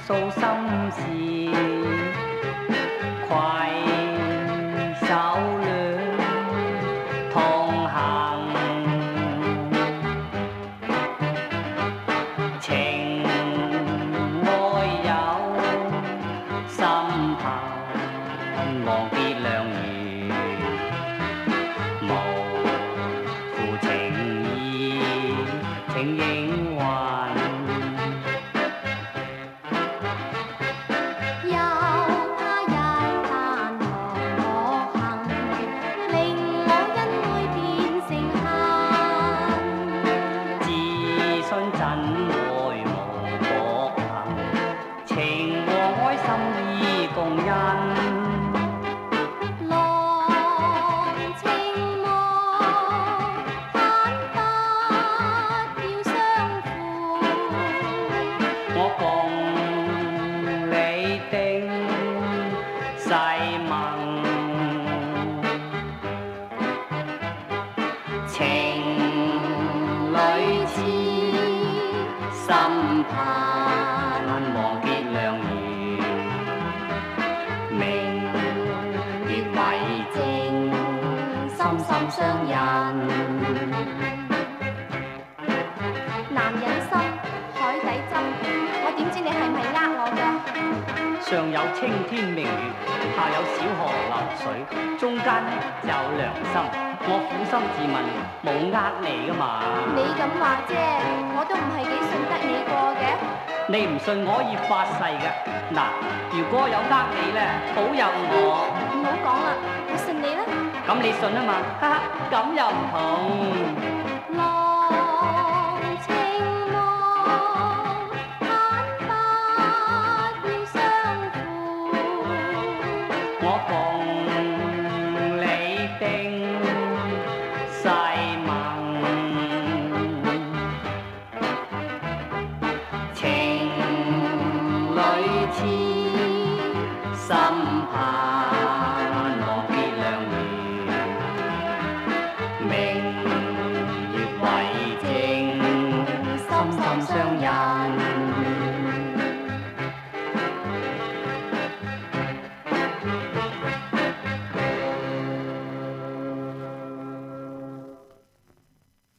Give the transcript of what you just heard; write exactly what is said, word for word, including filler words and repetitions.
訴心事，攜手戀同行，情愛有心盼望結良緣，無負情意請應允。真愛無國行，情和愛心意共因。 郎情望盼不要相負， 我共你定誓盟，情侶似心盼望結良緣，明月為證，心心相印。 男人心，海底針，我點知你係咪呃我嘅？ 上有青天明月，下有小河流水，中間呢就有良心。我苦心自問，冇呃你噶嘛。 你咁話啫，我都唔係幾信得你過嘅。 你唔信我可以發誓嘅。嗱，如果有呃你咧，保佑我。 唔好講啦，我信你啦。 咁你信啊嘛，哈哈，咁又唔同。 郎情望盼不要相負， 我共你定誓盟，情侶似心盼望結良緣，明月為證，心心相印。